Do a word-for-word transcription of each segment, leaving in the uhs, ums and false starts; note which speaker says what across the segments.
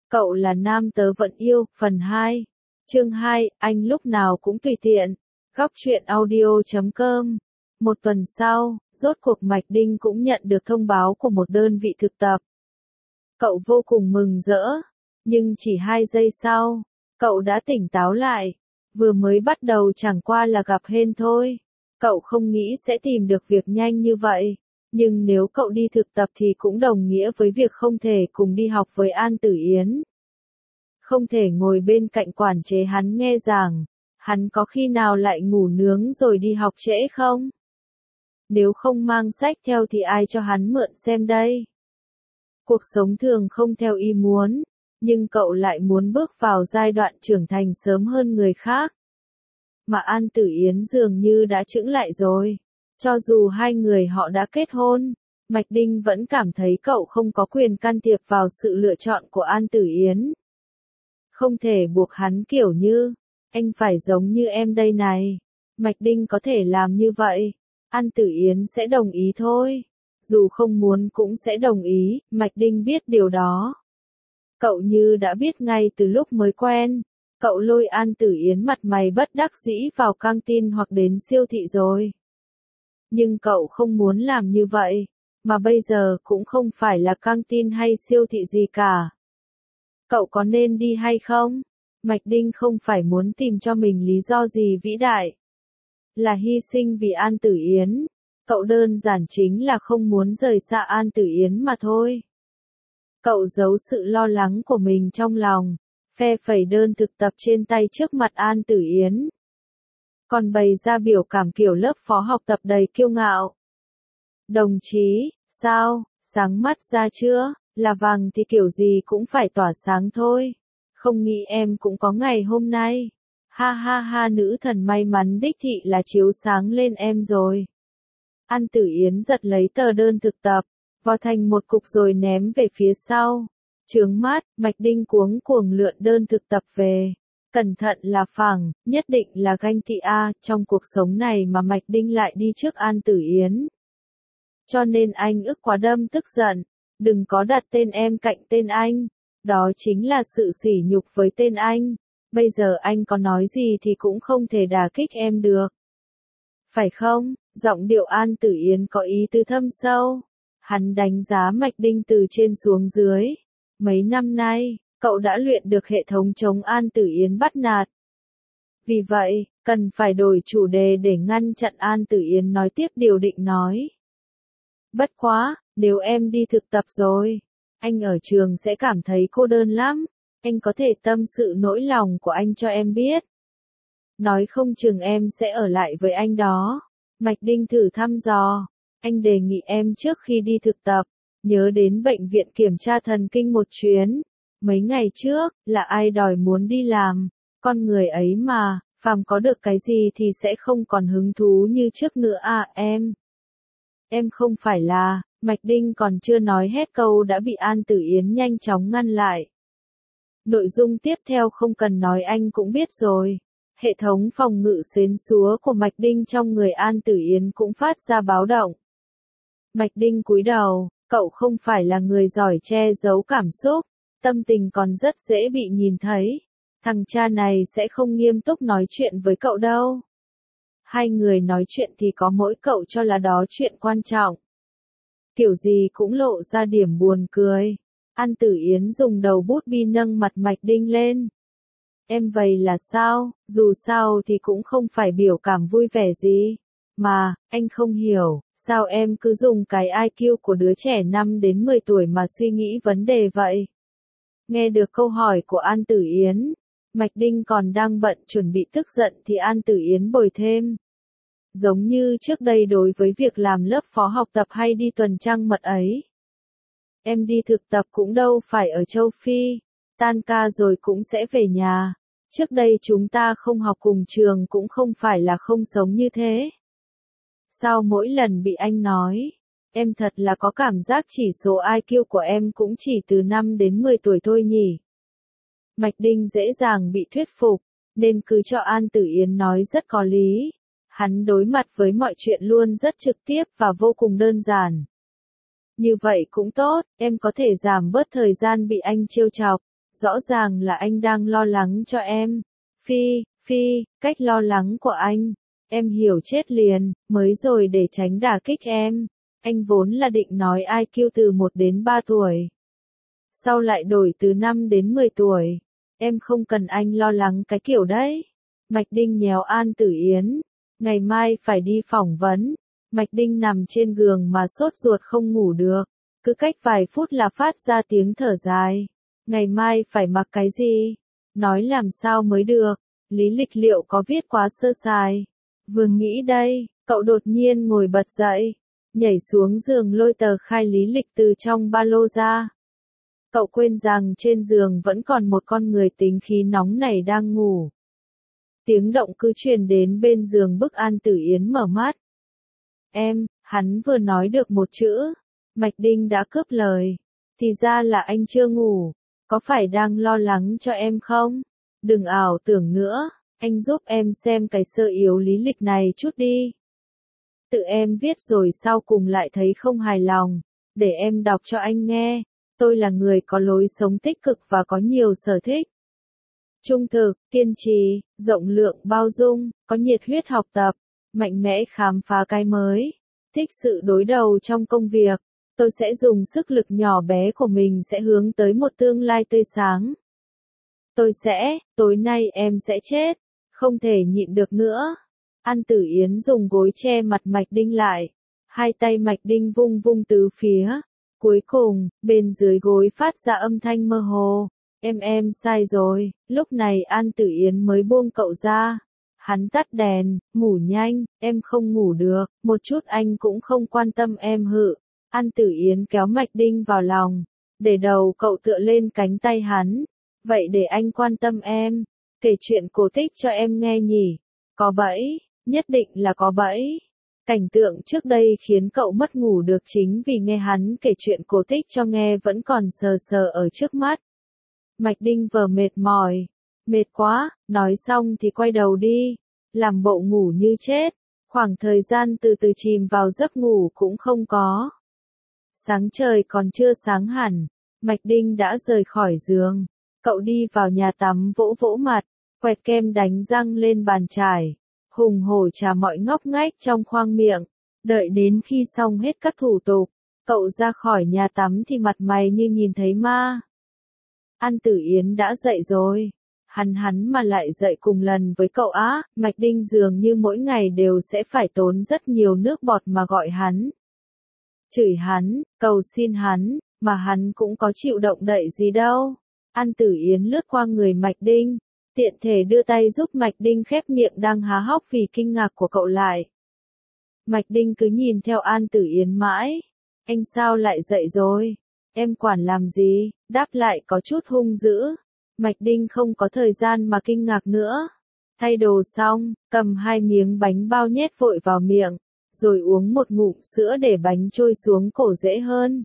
Speaker 1: Cậu là nam tớ vẫn yêu, phần hai. Chương hai, anh lúc nào cũng tùy tiện. Góc truyện audio chấm com. Một tuần sau, rốt cuộc Mạch Đinh cũng nhận được thông báo của một đơn vị thực tập. Cậu vô cùng mừng rỡ, nhưng chỉ hai giây sau, cậu đã tỉnh táo lại. Vừa mới bắt đầu chẳng qua là gặp hên thôi. Cậu không nghĩ sẽ tìm được việc nhanh như vậy. Nhưng nếu cậu đi thực tập thì cũng đồng nghĩa với việc không thể cùng đi học với An Tử Yến. Không thể ngồi bên cạnh quản chế hắn nghe giảng. Hắn có khi nào lại ngủ nướng rồi đi học trễ không? Nếu không mang sách theo thì ai cho hắn mượn xem đây? Cuộc sống thường không theo ý muốn, nhưng cậu lại muốn bước vào giai đoạn trưởng thành sớm hơn người khác. Mà An Tử Yến dường như đã chững lại rồi. Cho dù hai người họ đã kết hôn, Mạch Đinh vẫn cảm thấy cậu không có quyền can thiệp vào sự lựa chọn của An Tử Yến. Không thể buộc hắn kiểu như, anh phải giống như em đây này. Mạch Đinh có thể làm như vậy, An Tử Yến sẽ đồng ý thôi. Dù không muốn cũng sẽ đồng ý, Mạch Đinh biết điều đó. Cậu như đã biết ngay từ lúc mới quen. Cậu lôi An Tử Yến mặt mày bất đắc dĩ vào căng tin hoặc đến siêu thị rồi. Nhưng cậu không muốn làm như vậy, mà bây giờ cũng không phải là căng tin hay siêu thị gì cả. Cậu có nên đi hay không? Mạch Đinh không phải muốn tìm cho mình lý do gì vĩ đại. Là hy sinh vì An Tử Yến. Cậu đơn giản chính là không muốn rời xa An Tử Yến mà thôi. Cậu giấu sự lo lắng của mình trong lòng, phe phẩy đơn thực tập trên tay trước mặt An Tử Yến. Còn bày ra biểu cảm kiểu lớp phó học tập đầy kiêu ngạo. Đồng chí, sao, sáng mắt ra chưa, là vàng thì kiểu gì cũng phải tỏa sáng thôi. Không nghĩ em cũng có ngày hôm nay. Ha ha ha, nữ thần may mắn đích thị là chiếu sáng lên em rồi. An Tử Yến giật lấy tờ đơn thực tập, vò thành một cục rồi ném về phía sau. Chướng mắt, Mạch Đinh cuống cuồng lượn đơn thực tập về. Cẩn thận là phẳng, nhất định là ganh tị a, trong cuộc sống này mà Mạch Đinh lại đi trước An Tử Yến. Cho nên anh ức quá đâm tức giận, đừng có đặt tên em cạnh tên anh, đó chính là sự sỉ nhục với tên anh, bây giờ anh có nói gì thì cũng không thể đả kích em được. Phải không? Giọng điệu An Tử Yến có ý tứ thâm sâu. Hắn đánh giá Mạch Đinh từ trên xuống dưới. Mấy năm nay, cậu đã luyện được hệ thống chống An Tử Yến bắt nạt. Vì vậy, cần phải đổi chủ đề để ngăn chặn An Tử Yến nói tiếp điều định nói. Bất quá, nếu em đi thực tập rồi, anh ở trường sẽ cảm thấy cô đơn lắm. Anh có thể tâm sự nỗi lòng của anh cho em biết. Nói không chừng em sẽ ở lại với anh đó. Mạch Đinh thử thăm dò. Anh đề nghị em trước khi đi thực tập, nhớ đến bệnh viện kiểm tra thần kinh một chuyến. Mấy ngày trước, là ai đòi muốn đi làm. Con người ấy mà, phàm có được cái gì thì sẽ không còn hứng thú như trước nữa à em. Em không phải là, Mạch Đinh còn chưa nói hết câu đã bị An Tử Yến nhanh chóng ngăn lại. Nội dung tiếp theo không cần nói anh cũng biết rồi. Hệ thống phòng ngự xến xúa của Mạch Đinh trong người An Tử Yến cũng phát ra báo động. Mạch Đinh cúi đầu, cậu không phải là người giỏi che giấu cảm xúc, tâm tình còn rất dễ bị nhìn thấy. Thằng cha này sẽ không nghiêm túc nói chuyện với cậu đâu. Hai người nói chuyện thì có mỗi cậu cho là đó chuyện quan trọng. Kiểu gì cũng lộ ra điểm buồn cười. An Tử Yến dùng đầu bút bi nâng mặt Mạch Đinh lên. Em vậy là sao, dù sao thì cũng không phải biểu cảm vui vẻ gì. Mà, anh không hiểu, sao em cứ dùng cái i kiu của đứa trẻ năm đến mười tuổi mà suy nghĩ vấn đề vậy? Nghe được câu hỏi của An Tử Yến, Mạch Đinh còn đang bận chuẩn bị tức giận thì An Tử Yến bồi thêm. Giống như trước đây đối với việc làm lớp phó học tập hay đi tuần trăng mật ấy. Em đi thực tập cũng đâu phải ở châu Phi, tan ca rồi cũng sẽ về nhà. Trước đây chúng ta không học cùng trường cũng không phải là không sống như thế. Sao mỗi lần bị anh nói, em thật là có cảm giác chỉ số i kiu của em cũng chỉ từ năm đến mười tuổi thôi nhỉ? Mạch Đinh dễ dàng bị thuyết phục, nên cứ cho An Tử Yến nói rất có lý. Hắn đối mặt với mọi chuyện luôn rất trực tiếp và vô cùng đơn giản. Như vậy cũng tốt, em có thể giảm bớt thời gian bị anh trêu chọc. Rõ ràng là anh đang lo lắng cho em. Phi, Phi, cách lo lắng của anh, em hiểu chết liền, mới rồi để tránh đả kích em. Anh vốn là định nói i kiu từ một đến ba tuổi. Sau lại đổi từ năm đến mười tuổi. Em không cần anh lo lắng cái kiểu đấy. Mạch Đinh nhéo An Tử Yến. Ngày mai phải đi phỏng vấn. Mạch Đinh nằm trên giường mà sốt ruột không ngủ được. Cứ cách vài phút là phát ra tiếng thở dài. Ngày mai phải mặc cái gì? Nói làm sao mới được? Lý lịch liệu có viết quá sơ sài? Vừa nghĩ đây, cậu đột nhiên ngồi bật dậy. Nhảy xuống giường lôi tờ khai lý lịch từ trong ba lô ra. Cậu quên rằng trên giường vẫn còn một con người tính khí nóng nảy đang ngủ. Tiếng động cứ truyền đến bên giường bức An Tử Yến mở mắt. Em, hắn vừa nói được một chữ. Mạch Đinh đã cướp lời. Thì ra là anh chưa ngủ. Có phải đang lo lắng cho em không? Đừng ảo tưởng nữa. Anh giúp em xem cái sơ yếu lý lịch này chút đi. Tự em viết rồi sau cùng lại thấy không hài lòng. Để em đọc cho anh nghe. Tôi là người có lối sống tích cực và có nhiều sở thích. Trung thực, kiên trì, rộng lượng bao dung, có nhiệt huyết học tập, mạnh mẽ khám phá cái mới, thích sự đối đầu trong công việc. Tôi sẽ dùng sức lực nhỏ bé của mình sẽ hướng tới một tương lai tươi sáng. Tôi sẽ, tối nay em sẽ chết, không thể nhịn được nữa. An Tử Yến dùng gối che mặt Mạch Đinh lại, hai tay Mạch Đinh vung vung tứ phía. Cuối cùng, bên dưới gối phát ra âm thanh mơ hồ. Em em sai rồi, lúc này An Tử Yến mới buông cậu ra. Hắn tắt đèn, ngủ nhanh, em không ngủ được, một chút anh cũng không quan tâm em hự. An Tử Yến kéo Mạch Đinh vào lòng, để đầu cậu tựa lên cánh tay hắn. Vậy để anh quan tâm em, kể chuyện cổ tích cho em nghe nhỉ. Có bẫy, nhất định là có bẫy. Cảnh tượng trước đây khiến cậu mất ngủ được chính vì nghe hắn kể chuyện cổ tích cho nghe vẫn còn sờ sờ ở trước mắt. Mạch Đinh vờ mệt mỏi. Mệt quá, nói xong thì quay đầu đi. Làm bộ ngủ như chết. Khoảng thời gian từ từ chìm vào giấc ngủ cũng không có. Sáng trời còn chưa sáng hẳn. Mạch Đinh đã rời khỏi giường. Cậu đi vào nhà tắm vỗ vỗ mặt. Quẹt kem đánh răng lên bàn chải. Hùng hổ trà mọi ngóc ngách trong khoang miệng. Đợi đến khi xong hết các thủ tục. Cậu ra khỏi nhà tắm thì mặt mày như nhìn thấy ma. An Tử Yến đã dậy rồi. Hắn hắn mà lại dậy cùng lần với cậu á. Mạch Đinh dường như mỗi ngày đều sẽ phải tốn rất nhiều nước bọt mà gọi hắn. Chửi hắn, cầu xin hắn, mà hắn cũng có chịu động đậy gì đâu. An Tử Yến lướt qua người Mạch Đinh, tiện thể đưa tay giúp Mạch Đinh khép miệng đang há hốc vì kinh ngạc của cậu lại. Mạch Đinh cứ nhìn theo An Tử Yến mãi. Anh sao lại dậy rồi? Em quản làm gì? Đáp lại có chút hung dữ. Mạch Đinh không có thời gian mà kinh ngạc nữa. Thay đồ xong, cầm hai miếng bánh bao nhét vội vào miệng, rồi uống một ngụm sữa để bánh trôi xuống cổ dễ hơn.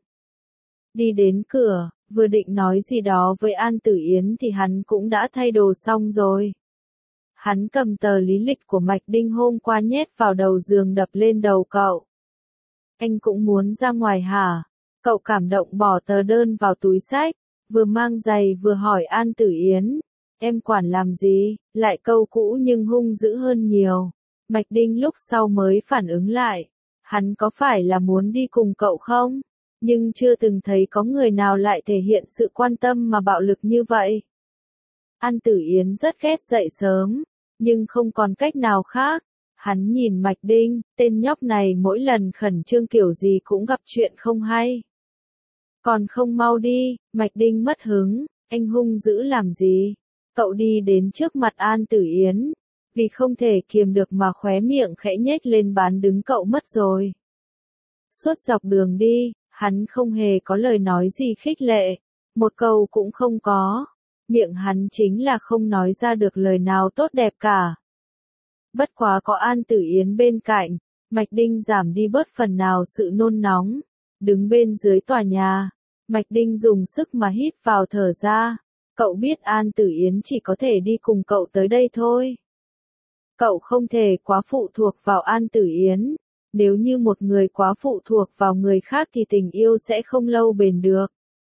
Speaker 1: Đi đến cửa, vừa định nói gì đó với An Tử Yến thì hắn cũng đã thay đồ xong rồi. Hắn cầm tờ lý lịch của Mạch Đinh hôm qua nhét vào đầu giường đập lên đầu cậu. Anh cũng muốn ra ngoài hả? Cậu cảm động bỏ tờ đơn vào túi xách, vừa mang giày vừa hỏi An Tử Yến. Em quản làm gì? Lại câu cũ nhưng hung dữ hơn nhiều. Mạch Đinh lúc sau mới phản ứng lại. Hắn có phải là muốn đi cùng cậu không? Nhưng chưa từng thấy có người nào lại thể hiện sự quan tâm mà bạo lực như vậy. An Tử Yến rất ghét dậy sớm, nhưng không còn cách nào khác. Hắn nhìn Mạch Đinh, tên nhóc này mỗi lần khẩn trương kiểu gì cũng gặp chuyện không hay. Còn không mau đi, Mạch Đinh mất hứng, anh hung dữ làm gì? Cậu đi đến trước mặt An Tử Yến, vì không thể kiềm được mà khóe miệng khẽ nhếch lên bán đứng cậu mất rồi. Suốt dọc đường đi, hắn không hề có lời nói gì khích lệ, một câu cũng không có. Miệng hắn chính là không nói ra được lời nào tốt đẹp cả. Bất quá có An Tử Yến bên cạnh, Mạch Đinh giảm đi bớt phần nào sự nôn nóng. Đứng bên dưới tòa nhà, Mạch Đinh dùng sức mà hít vào thở ra. Cậu biết An Tử Yến chỉ có thể đi cùng cậu tới đây thôi. Cậu không thể quá phụ thuộc vào An Tử Yến. Nếu như một người quá phụ thuộc vào người khác thì tình yêu sẽ không lâu bền được.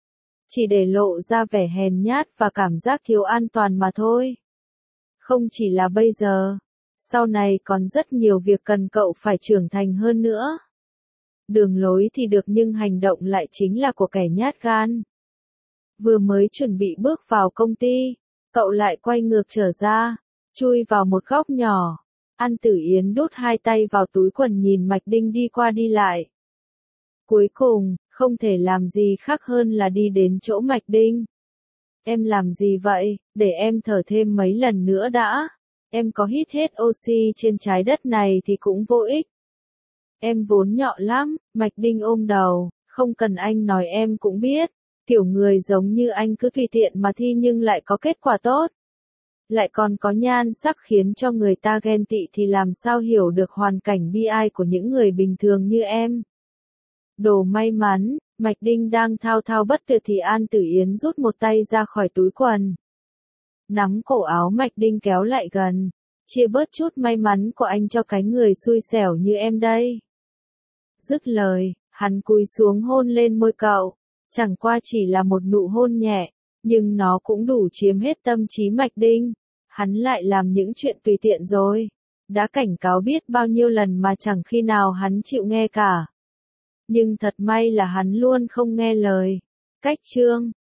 Speaker 1: chỉ để lộ ra vẻ hèn nhát và cảm giác thiếu an toàn mà thôi. Không chỉ là bây giờ, sau này còn rất nhiều việc cần cậu phải trưởng thành hơn nữa. Đường lối thì được nhưng hành động lại chính là của kẻ nhát gan. Vừa mới chuẩn bị bước vào công ty, cậu lại quay ngược trở ra, chui vào một góc nhỏ. An Tử Yến đút hai tay vào túi quần nhìn Mạch Đinh đi qua đi lại. Cuối cùng, không thể làm gì khác hơn là đi đến chỗ Mạch Đinh. Em làm gì vậy, để em thở thêm mấy lần nữa đã. Em có hít hết oxy trên trái đất này thì cũng vô ích. Em vốn nhọ lắm, Mạch Đinh ôm đầu, không cần anh nói em cũng biết. Kiểu người giống như anh cứ tùy tiện mà thi nhưng lại có kết quả tốt. Lại còn có nhan sắc khiến cho người ta ghen tị thì làm sao hiểu được hoàn cảnh bi ai của những người bình thường như em. Đồ may mắn, Mạch Đinh đang thao thao bất tuyệt thì An Tử Yến rút một tay ra khỏi túi quần. Nắm cổ áo Mạch Đinh kéo lại gần, chia bớt chút may mắn của anh cho cái người xui xẻo như em đây. Dứt lời, hắn cúi xuống hôn lên môi cậu, chẳng qua chỉ là một nụ hôn nhẹ, nhưng nó cũng đủ chiếm hết tâm trí Mạch Đinh. Hắn lại làm những chuyện tùy tiện rồi. Đã cảnh cáo biết bao nhiêu lần mà chẳng khi nào hắn chịu nghe cả. Nhưng thật may là hắn luôn không nghe lời. Cách chương